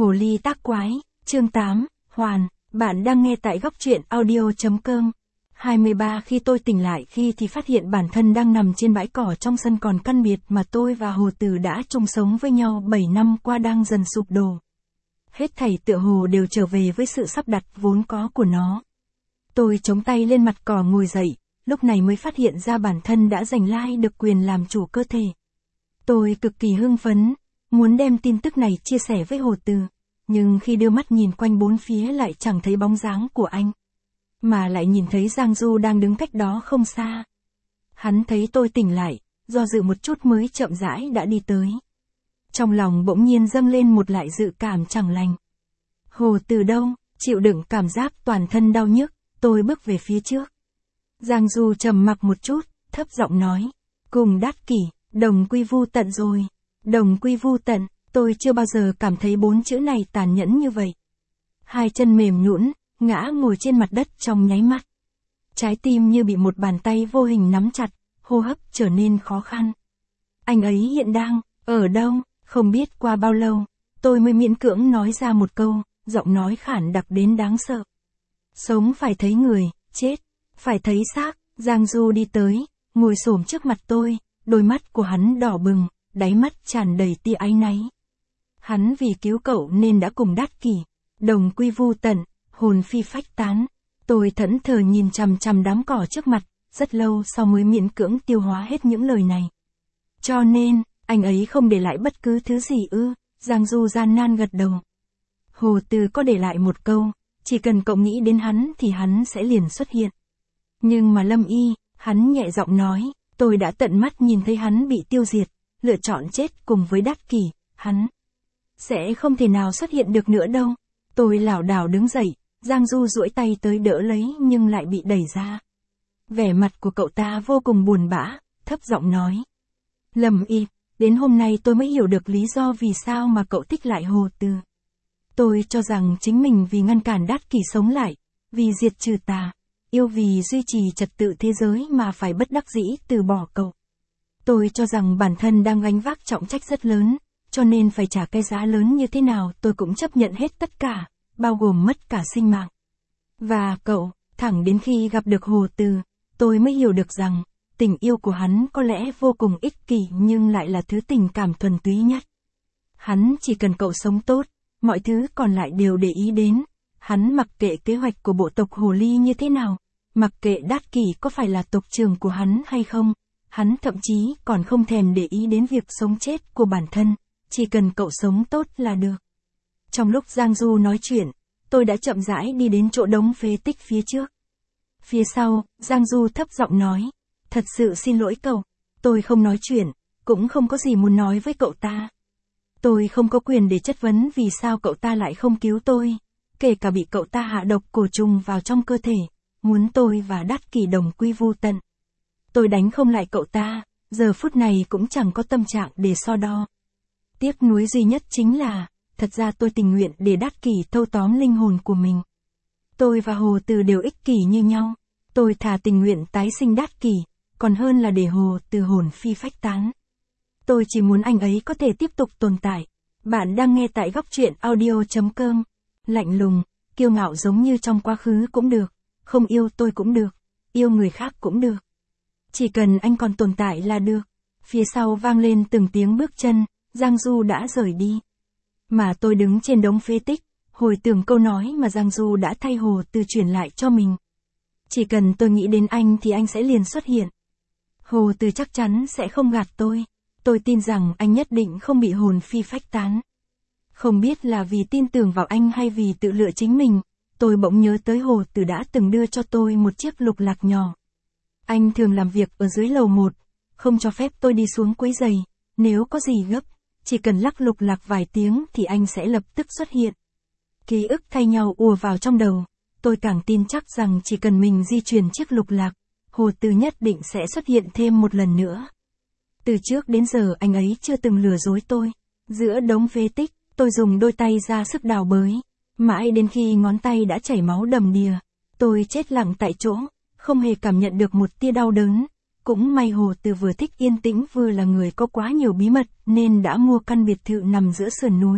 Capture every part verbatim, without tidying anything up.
Hồ ly tác quái, chương tám, Hoàn, bạn đang nghe tại góc truyện audio.com. hai mươi ba Khi tôi tỉnh lại khi thì phát hiện bản thân đang nằm trên bãi cỏ trong sân còn căn biệt mà tôi và Hồ Từ đã chung sống với nhau bảy năm qua đang dần sụp đổ. Hết thảy tựa hồ đều trở về với sự sắp đặt vốn có của nó. Tôi chống tay lên mặt cỏ ngồi dậy, lúc này mới phát hiện ra bản thân đã giành lai được quyền làm chủ cơ thể. Tôi cực kỳ hưng phấn, muốn đem tin tức này chia sẻ với Hồ Từ, nhưng khi đưa mắt nhìn quanh bốn phía lại chẳng thấy bóng dáng của anh, mà lại nhìn thấy Giang Du đang đứng cách đó không xa. Hắn thấy tôi tỉnh lại, do dự một chút mới chậm rãi đã đi tới. Trong lòng bỗng nhiên dâng lên một lại dự cảm chẳng lành. Hồ Từ đâu, chịu đựng cảm giác toàn thân đau nhức, tôi bước về phía trước. Giang Du trầm mặc một chút, thấp giọng nói, cùng Đát Kỷ, đồng quy vu tận rồi. Đồng quy vu tận, tôi chưa bao giờ cảm thấy bốn chữ này tàn nhẫn như vậy. Hai chân mềm nhũn, ngã ngồi trên mặt đất trong nháy mắt. Trái tim như bị một bàn tay vô hình nắm chặt, hô hấp trở nên khó khăn. Anh ấy hiện đang, ở đâu, không biết qua bao lâu, tôi mới miễn cưỡng nói ra một câu, giọng nói khản đặc đến đáng sợ. Sống phải thấy người, chết, phải thấy xác. Giang Du đi tới, ngồi xổm trước mặt tôi, đôi mắt của hắn đỏ bừng, đáy mắt tràn đầy tia áy náy. Hắn vì cứu cậu nên đã cùng Đát Kỷ, đồng quy vu tận, hồn phi phách tán. Tôi thẫn thờ nhìn chằm chằm đám cỏ trước mặt, rất lâu sau mới miễn cưỡng tiêu hóa hết những lời này. Cho nên, anh ấy không để lại bất cứ thứ gì ư? Giang Du gian nan gật đầu. Hồ Từ có để lại một câu, chỉ cần cậu nghĩ đến hắn thì hắn sẽ liền xuất hiện. Nhưng mà Lâm Y, hắn nhẹ giọng nói, tôi đã tận mắt nhìn thấy hắn bị tiêu diệt, lựa chọn chết cùng với Đát Kỷ, hắn sẽ không thể nào xuất hiện được nữa đâu. Tôi lảo đảo đứng dậy, Giang Du duỗi tay tới đỡ lấy nhưng lại bị đẩy ra. Vẻ mặt của cậu ta vô cùng buồn bã, thấp giọng nói. Lâm Y, đến hôm nay tôi mới hiểu được lý do vì sao mà cậu thích lại Hồ Từ. Tôi cho rằng chính mình vì ngăn cản Đát Kỷ sống lại, vì diệt trừ tà, yêu vì duy trì trật tự thế giới mà phải bất đắc dĩ từ bỏ cậu. Tôi cho rằng bản thân đang gánh vác trọng trách rất lớn, cho nên phải trả cái giá lớn như thế nào tôi cũng chấp nhận hết tất cả, bao gồm mất cả sinh mạng. Và cậu, thẳng đến khi gặp được Hồ Từ, tôi mới hiểu được rằng, tình yêu của hắn có lẽ vô cùng ích kỷ nhưng lại là thứ tình cảm thuần túy nhất. Hắn chỉ cần cậu sống tốt, mọi thứ còn lại đều để ý đến. Hắn mặc kệ kế hoạch của bộ tộc Hồ Ly như thế nào, mặc kệ Đát Kỷ có phải là tộc trưởng của hắn hay không, hắn thậm chí còn không thèm để ý đến việc sống chết của bản thân, chỉ cần cậu sống tốt là được. Trong lúc Giang Du nói chuyện, tôi đã chậm rãi đi đến chỗ đống phế tích phía trước. Phía sau, Giang Du thấp giọng nói, thật sự xin lỗi cậu, tôi không nói chuyện, cũng không có gì muốn nói với cậu ta. Tôi không có quyền để chất vấn vì sao cậu ta lại không cứu tôi, kể cả bị cậu ta hạ độc cổ trùng vào trong cơ thể, muốn tôi và Đát Kỷ đồng quy vu tận. Tôi đánh không lại cậu ta, giờ phút này cũng chẳng có tâm trạng để so đo. Tiếc nuối duy nhất chính là, thật ra tôi tình nguyện để Đát Kỷ thâu tóm linh hồn của mình. Tôi và Hồ Từ đều ích kỷ như nhau, tôi thà tình nguyện tái sinh Đát Kỷ, còn hơn là để Hồ Từ hồn phi phách tán. Tôi chỉ muốn anh ấy có thể tiếp tục tồn tại. Bạn đang nghe tại góc truyện audio.com. Lạnh lùng, kiêu ngạo giống như trong quá khứ cũng được, không yêu tôi cũng được, yêu người khác cũng được. Chỉ cần anh còn tồn tại là được. Phía sau vang lên từng tiếng bước chân, Giang Du đã rời đi. Mà tôi đứng trên đống phế tích, hồi tưởng câu nói mà Giang Du đã thay Hồ Từ truyền lại cho mình. Chỉ cần tôi nghĩ đến anh thì anh sẽ liền xuất hiện. Hồ Từ chắc chắn sẽ không gạt tôi. Tôi tin rằng anh nhất định không bị hồn phi phách tán. Không biết là vì tin tưởng vào anh hay vì tự lựa chính mình, tôi bỗng nhớ tới Hồ Từ đã từng đưa cho tôi một chiếc lục lạc nhỏ. Anh thường làm việc ở dưới lầu một, không cho phép tôi đi xuống quấy giày, nếu có gì gấp, chỉ cần lắc lục lạc vài tiếng thì anh sẽ lập tức xuất hiện. Ký ức thay nhau ùa vào trong đầu, tôi càng tin chắc rằng chỉ cần mình di chuyển chiếc lục lạc, Hồ Từ nhất định sẽ xuất hiện thêm một lần nữa. Từ trước đến giờ anh ấy chưa từng lừa dối tôi. Giữa đống phế tích, tôi dùng đôi tay ra sức đào bới. Mãi đến khi ngón tay đã chảy máu đầm đìa, tôi chết lặng tại chỗ, không hề cảm nhận được một tia đau đớn. Cũng may Hồ Từ vừa thích yên tĩnh vừa là người có quá nhiều bí mật nên đã mua căn biệt thự nằm giữa sườn núi,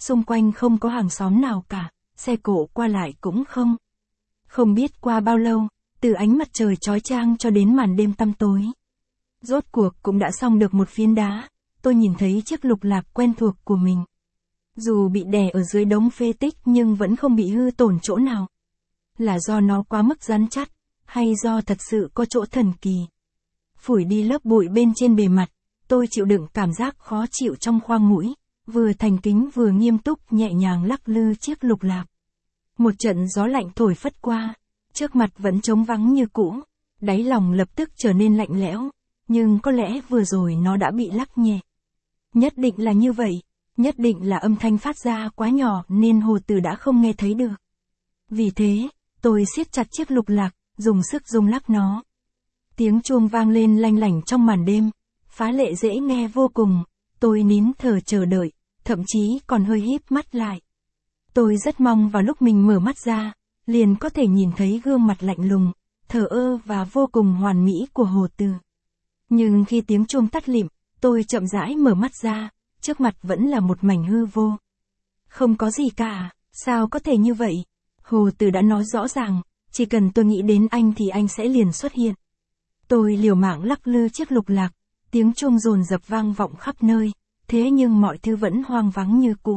xung quanh không có hàng xóm nào cả, xe cộ qua lại cũng không. Không biết qua bao lâu, từ ánh mặt trời chói chang cho đến màn đêm tăm tối. Rốt cuộc cũng đã xong được một phiến đá, tôi nhìn thấy chiếc lục lạc quen thuộc của mình. Dù bị đè ở dưới đống phế tích nhưng vẫn không bị hư tổn chỗ nào. Là do nó quá mức rắn chắc, hay do thật sự có chỗ thần kỳ. Phủi đi lớp bụi bên trên bề mặt, tôi chịu đựng cảm giác khó chịu trong khoang mũi, vừa thành kính vừa nghiêm túc nhẹ nhàng lắc lư chiếc lục lạc. Một trận gió lạnh thổi phất qua, trước mặt vẫn trống vắng như cũ, đáy lòng lập tức trở nên lạnh lẽo, nhưng có lẽ vừa rồi nó đã bị lắc nhẹ. Nhất định là như vậy, nhất định là âm thanh phát ra quá nhỏ nên Hồ Từ đã không nghe thấy được. Vì thế, tôi siết chặt chiếc lục lạc, dùng sức rung lắc nó. Tiếng chuông vang lên lanh lảnh trong màn đêm, phá lệ dễ nghe vô cùng, tôi nín thở chờ đợi, thậm chí còn hơi híp mắt lại. Tôi rất mong vào lúc mình mở mắt ra, liền có thể nhìn thấy gương mặt lạnh lùng, thờ ơ và vô cùng hoàn mỹ của Hồ Từ. Nhưng khi tiếng chuông tắt lịm, tôi chậm rãi mở mắt ra, trước mặt vẫn là một mảnh hư vô. Không có gì cả, sao có thể như vậy? Hồ Từ đã nói rõ ràng, chỉ cần tôi nghĩ đến anh thì anh sẽ liền xuất hiện. Tôi liều mạng lắc lư chiếc lục lạc, tiếng chuông dồn dập vang vọng khắp nơi, thế nhưng mọi thứ vẫn hoang vắng như cũ.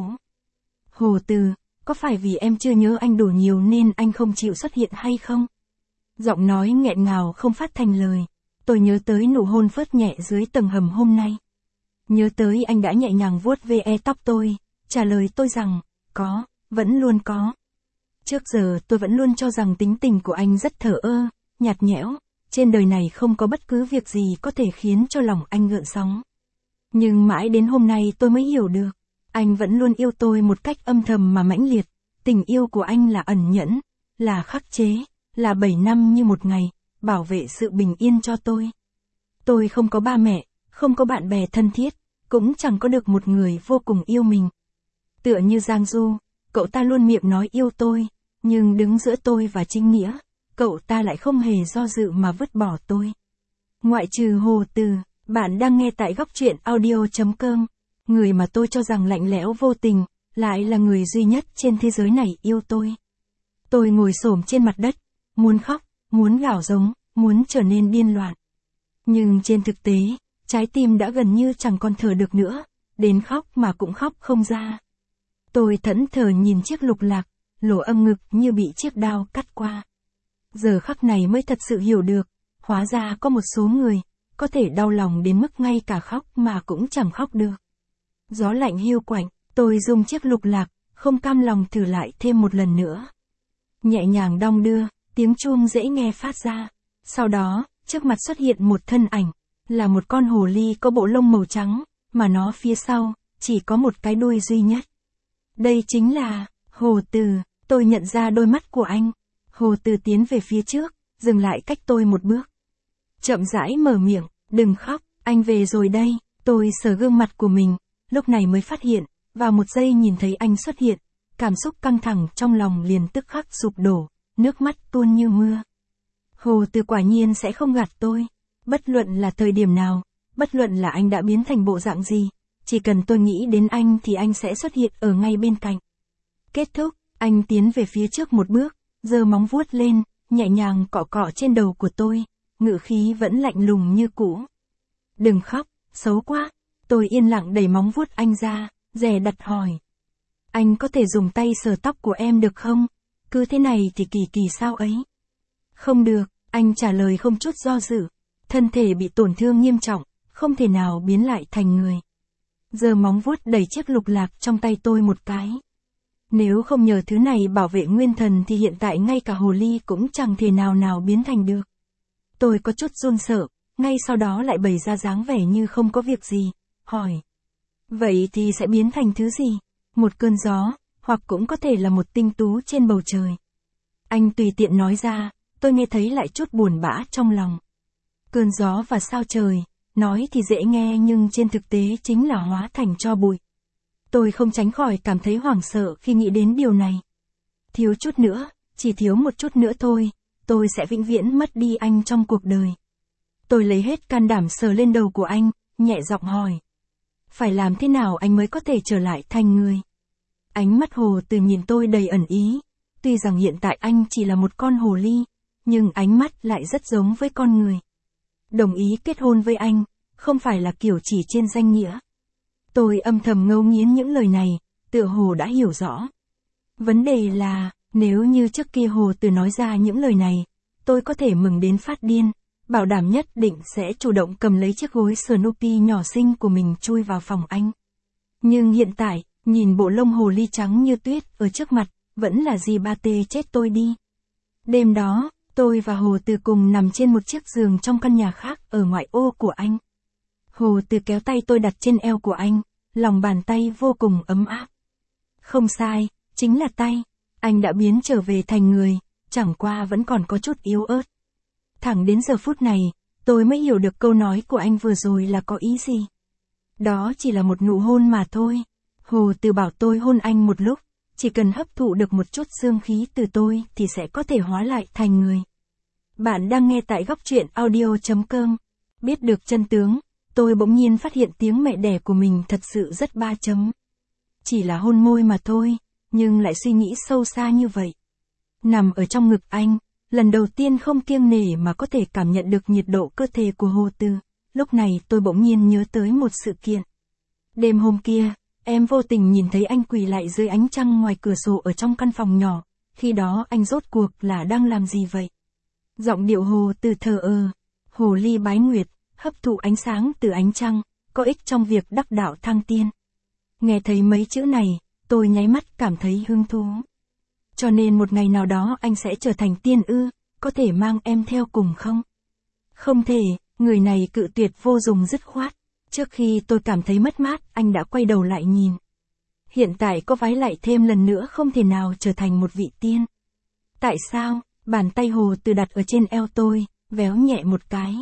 Hồ Từ, có phải vì em chưa nhớ anh đủ nhiều nên anh không chịu xuất hiện hay không? Giọng nói nghẹn ngào không phát thành lời. Tôi nhớ tới nụ hôn phớt nhẹ dưới tầng hầm hôm nay. Nhớ tới anh đã nhẹ nhàng vuốt ve tóc tôi, trả lời tôi rằng, có, vẫn luôn có. Trước giờ tôi vẫn luôn cho rằng tính tình của anh rất thờ ơ, nhạt nhẽo, trên đời này không có bất cứ việc gì có thể khiến cho lòng anh gợn sóng. Nhưng mãi đến hôm nay tôi mới hiểu được, anh vẫn luôn yêu tôi một cách âm thầm mà mãnh liệt, tình yêu của anh là ẩn nhẫn, là khắc chế, là bảy năm như một ngày, bảo vệ sự bình yên cho tôi. Tôi không có ba mẹ, không có bạn bè thân thiết, cũng chẳng có được một người vô cùng yêu mình. Tựa như Giang Du, cậu ta luôn miệng nói yêu tôi, nhưng đứng giữa tôi và chính nghĩa, cậu ta lại không hề do dự mà vứt bỏ tôi. Ngoại trừ Hồ Từ, bạn đang nghe tại góc truyện audio chấm com. Người mà tôi cho rằng lạnh lẽo vô tình, lại là người duy nhất trên thế giới này yêu tôi. Tôi ngồi xổm trên mặt đất, muốn khóc, muốn gào giống, muốn trở nên điên loạn. Nhưng trên thực tế, trái tim đã gần như chẳng còn thở được nữa, đến khóc mà cũng khóc không ra. Tôi thẫn thờ nhìn chiếc lục lạc, lỗ âm ngực như bị chiếc đao cắt qua. Giờ khắc này mới thật sự hiểu được, hóa ra có một số người, có thể đau lòng đến mức ngay cả khóc mà cũng chẳng khóc được. Gió lạnh hiu quạnh, tôi dùng chiếc lục lạc, không cam lòng thử lại thêm một lần nữa. Nhẹ nhàng đong đưa, tiếng chuông dễ nghe phát ra. Sau đó, trước mặt xuất hiện một thân ảnh, là một con hồ ly có bộ lông màu trắng, mà nó phía sau, chỉ có một cái đuôi duy nhất. Đây chính là, Hồ Từ, tôi nhận ra đôi mắt của anh. Hồ Từ tiến về phía trước, dừng lại cách tôi một bước. Chậm rãi mở miệng, đừng khóc, anh về rồi đây. Tôi sờ gương mặt của mình, lúc này mới phát hiện, vào một giây nhìn thấy anh xuất hiện, cảm xúc căng thẳng trong lòng liền tức khắc sụp đổ, nước mắt tuôn như mưa. Hồ Từ quả nhiên sẽ không gạt tôi, bất luận là thời điểm nào, bất luận là anh đã biến thành bộ dạng gì, chỉ cần tôi nghĩ đến anh thì anh sẽ xuất hiện ở ngay bên cạnh. Kết thúc, anh tiến về phía trước một bước, giơ móng vuốt lên, nhẹ nhàng cọ cọ trên đầu của tôi, ngữ khí vẫn lạnh lùng như cũ. Đừng khóc, xấu quá. Tôi yên lặng đẩy móng vuốt anh ra, dè đặt hỏi. Anh có thể dùng tay sờ tóc của em được không? Cứ thế này thì kỳ kỳ sao ấy? Không được, anh trả lời không chút do dự. Thân thể bị tổn thương nghiêm trọng, không thể nào biến lại thành người. Giờ móng vuốt đẩy chiếc lục lạc trong tay tôi một cái. Nếu không nhờ thứ này bảo vệ nguyên thần thì hiện tại ngay cả hồ ly cũng chẳng thể nào nào biến thành được. Tôi có chút run sợ, ngay sau đó lại bày ra dáng vẻ như không có việc gì, hỏi. Vậy thì sẽ biến thành thứ gì? Một cơn gió, hoặc cũng có thể là một tinh tú trên bầu trời. Anh tùy tiện nói ra, tôi nghe thấy lại chút buồn bã trong lòng. Cơn gió và sao trời, nói thì dễ nghe nhưng trên thực tế chính là hóa thành tro bụi. Tôi không tránh khỏi cảm thấy hoảng sợ khi nghĩ đến điều này. Thiếu chút nữa, chỉ thiếu một chút nữa thôi, tôi sẽ vĩnh viễn mất đi anh trong cuộc đời. Tôi lấy hết can đảm sờ lên đầu của anh, nhẹ giọng hỏi. Phải làm thế nào anh mới có thể trở lại thành người? Ánh mắt Hồ Từ nhìn tôi đầy ẩn ý. Tuy rằng hiện tại anh chỉ là một con hồ ly, nhưng ánh mắt lại rất giống với con người. Đồng ý kết hôn với anh, không phải là kiểu chỉ trên danh nghĩa. Tôi âm thầm ngấu nghiến những lời này, tựa hồ đã hiểu rõ. Vấn đề là, nếu như trước kia Hồ Từ nói ra những lời này, tôi có thể mừng đến phát điên, bảo đảm nhất định sẽ chủ động cầm lấy chiếc gối Snoopy nhỏ xinh của mình chui vào phòng anh. Nhưng hiện tại, nhìn bộ lông hồ ly trắng như tuyết ở trước mặt, vẫn là gì ba tê chết tôi đi. Đêm đó, tôi và Hồ Từ cùng nằm trên một chiếc giường trong căn nhà khác ở ngoại ô của anh. Hồ Từ kéo tay tôi đặt trên eo của anh, lòng bàn tay vô cùng ấm áp. Không sai, chính là tay. Anh đã biến trở về thành người, chẳng qua vẫn còn có chút yếu ớt. Thẳng đến giờ phút này, tôi mới hiểu được câu nói của anh vừa rồi là có ý gì. Đó chỉ là một nụ hôn mà thôi. Hồ Từ bảo tôi hôn anh một lúc, chỉ cần hấp thụ được một chút dương khí từ tôi thì sẽ có thể hóa lại thành người. Bạn đang nghe tại góc truyện audio chấm com. Biết được chân tướng, tôi bỗng nhiên phát hiện tiếng mẹ đẻ của mình thật sự rất ba chấm. Chỉ là hôn môi mà thôi, nhưng lại suy nghĩ sâu xa như vậy. Nằm ở trong ngực anh, lần đầu tiên không kiêng nể mà có thể cảm nhận được nhiệt độ cơ thể của Hồ Từ. Lúc này tôi bỗng nhiên nhớ tới một sự kiện. Đêm hôm kia, em vô tình nhìn thấy anh quỳ lại dưới ánh trăng ngoài cửa sổ ở trong căn phòng nhỏ. Khi đó anh rốt cuộc là đang làm gì vậy? Giọng điệu Hồ Từ thờ ơ. Hồ ly bái nguyệt, hấp thụ ánh sáng từ ánh trăng, có ích trong việc đắc đạo thăng tiên. Nghe thấy mấy chữ này, tôi nháy mắt cảm thấy hứng thú. Cho nên một ngày nào đó anh sẽ trở thành tiên ư, có thể mang em theo cùng không? Không thể, người này cự tuyệt vô dụng dứt khoát. Trước khi tôi cảm thấy mất mát, anh đã quay đầu lại nhìn. Hiện tại có vái lại thêm lần nữa không thể nào trở thành một vị tiên. Tại sao? Bàn tay Hồ Từ đặt ở trên eo tôi, véo nhẹ một cái.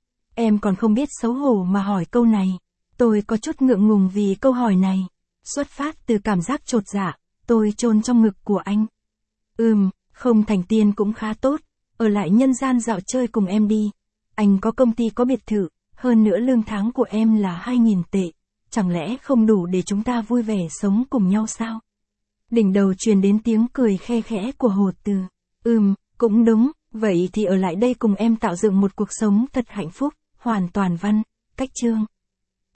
Em còn không biết xấu hổ mà hỏi câu này. Tôi có chút ngượng ngùng vì câu hỏi này. Xuất phát từ cảm giác chột dạ, tôi chôn trong ngực của anh. Ừm, không thành tiên cũng khá tốt, ở lại nhân gian dạo chơi cùng em đi. Anh có công ty có biệt thự, hơn nữa lương tháng của em là hai nghìn tệ. Chẳng lẽ không đủ để chúng ta vui vẻ sống cùng nhau sao? Đỉnh đầu truyền đến tiếng cười khe khẽ của Hồ Từ. Ừm, cũng đúng, vậy thì ở lại đây cùng em tạo dựng một cuộc sống thật hạnh phúc, hoàn toàn văn, cách chương.